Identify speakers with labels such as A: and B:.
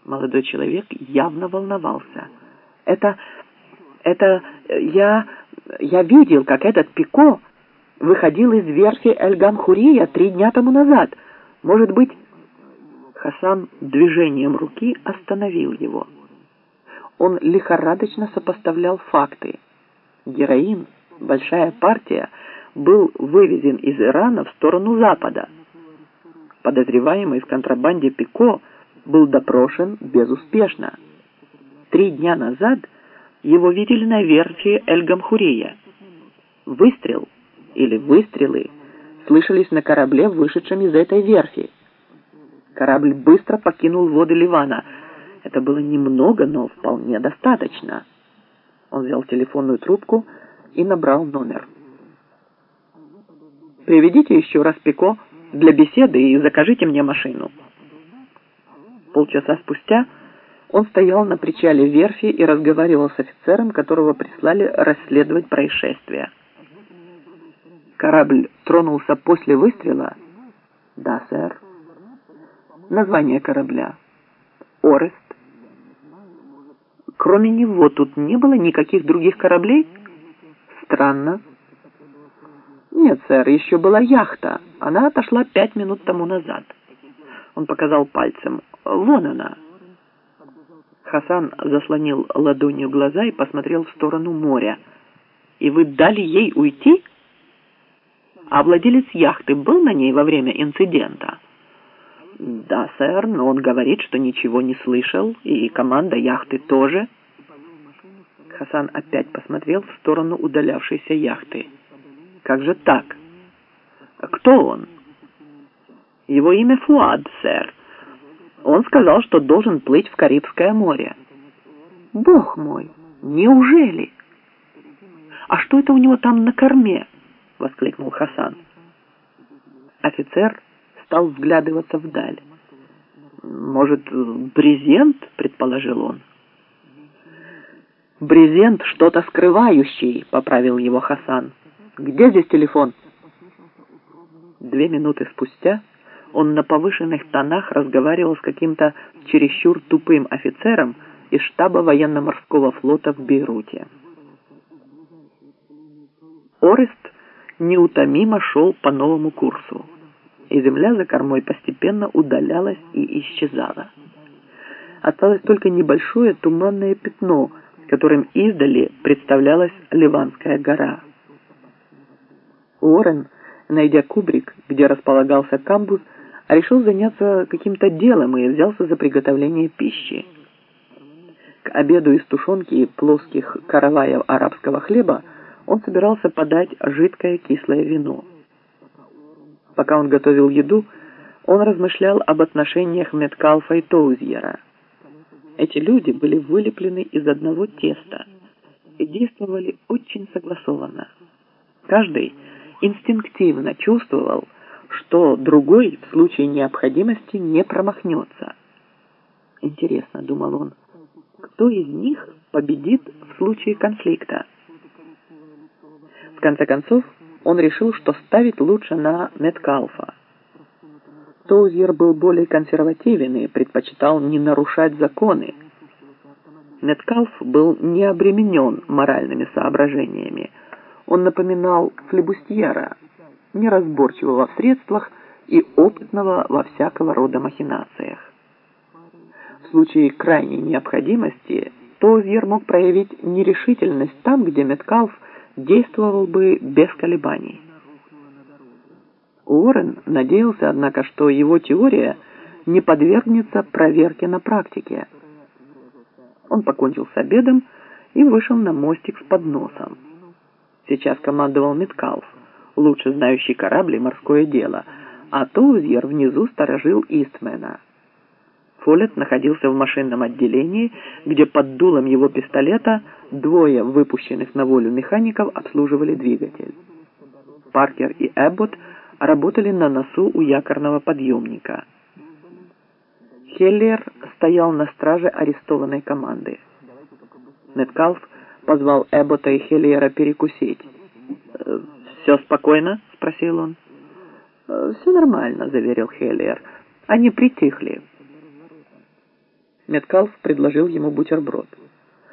A: Молодой человек явно волновался. Это я видел, как этот Пико выходил из верфи Эль-Гамхурия 3 дня тому назад. Может быть...» Хасан движением руки остановил его. Он лихорадочно сопоставлял факты. Героин, большая партия, был вывезен из Ирана в сторону Запада. Подозреваемый в контрабанде Пико был допрошен безуспешно. 3 дня назад его видели на верфи Эль-Гамхурия. Выстрел или выстрелы слышались на корабле, вышедшем из этой верфи. Корабль быстро покинул воды Ливана. Это было немного, но вполне достаточно. Он взял телефонную трубку и набрал номер. «Приведите еще раз Пико для беседы и закажите мне машину». Полчаса спустя он стоял на причале верфи и разговаривал с офицером, которого прислали расследовать происшествие. «Корабль тронулся после выстрела?» «Да, сэр». «Название корабля?» «Орест». «Кроме него тут не было никаких других кораблей?» «Странно». «Нет, сэр, еще была яхта. Она отошла 5 минут тому назад». Он показал пальцем. «Вон она». Хасан заслонил ладонью глаза и посмотрел в сторону моря. «И вы дали ей уйти? А владелец яхты был на ней во время инцидента?» «Да, сэр, но он говорит, что ничего не слышал, и команда яхты тоже». Хасан опять посмотрел в сторону удалявшейся яхты. «Как же так? Кто он?» «Его имя Фуад, сэр. Он сказал, что должен плыть в Карибское море». «Бог мой, неужели? А что это у него там на корме?» — воскликнул Хасан. Офицер стал вглядываться вдаль. «Может, брезент?» — предположил он. «Брезент что-то скрывающий», — поправил его Хасан. «Где здесь телефон?» 2 минуты спустя он на повышенных тонах разговаривал с каким-то чересчур тупым офицером из штаба военно-морского флота в Бейруте. Орест неутомимо шел по новому курсу, и земля за кормой постепенно удалялась и исчезала. Осталось только небольшое туманное пятно, которым издали представлялась Ливанская гора. Уоррен, найдя кубрик, где располагался камбуз, решил заняться каким-то делом и взялся за приготовление пищи. К обеду из тушенки и плоских караваев арабского хлеба он собирался подать жидкое кислое вино. Пока он готовил еду, он размышлял об отношениях Меткалфа и Тоузьера. Эти люди были вылеплены из одного теста и действовали очень согласованно. Каждый инстинктивно чувствовал, что другой в случае необходимости не промахнется. «Интересно, — думал он, — кто из них победит в случае конфликта?» В конце концов, он решил, что ставить лучше на Меткалфа. Тоузьер был более консервативен и предпочитал не нарушать законы. Меткалф был не обременен моральными соображениями. Он напоминал флебустьера, неразборчивого в средствах и опытного во всякого рода махинациях. В случае крайней необходимости Тоузьер мог проявить нерешительность там, где Меткалф действовал бы без колебаний. Уоррен надеялся, однако, что его теория не подвергнется проверке на практике. Он покончил с обедом и вышел на мостик с подносом. Сейчас командовал Меткалф, лучше знающий корабль и морское дело, а Тоузьер внизу сторожил Истмена. Фоллет находился в машинном отделении, где под дулом его пистолета 2 выпущенных на волю механиков обслуживали двигатель. Паркер и Эбботт работали на носу у якорного подъемника. Хеллер стоял на страже арестованной команды. Меткалф позвал Эбботта и Хеллера перекусить. «Все спокойно?» — спросил он. «Все нормально», — заверил Хеллер. «Они притихли». Меткалф предложил ему бутерброд.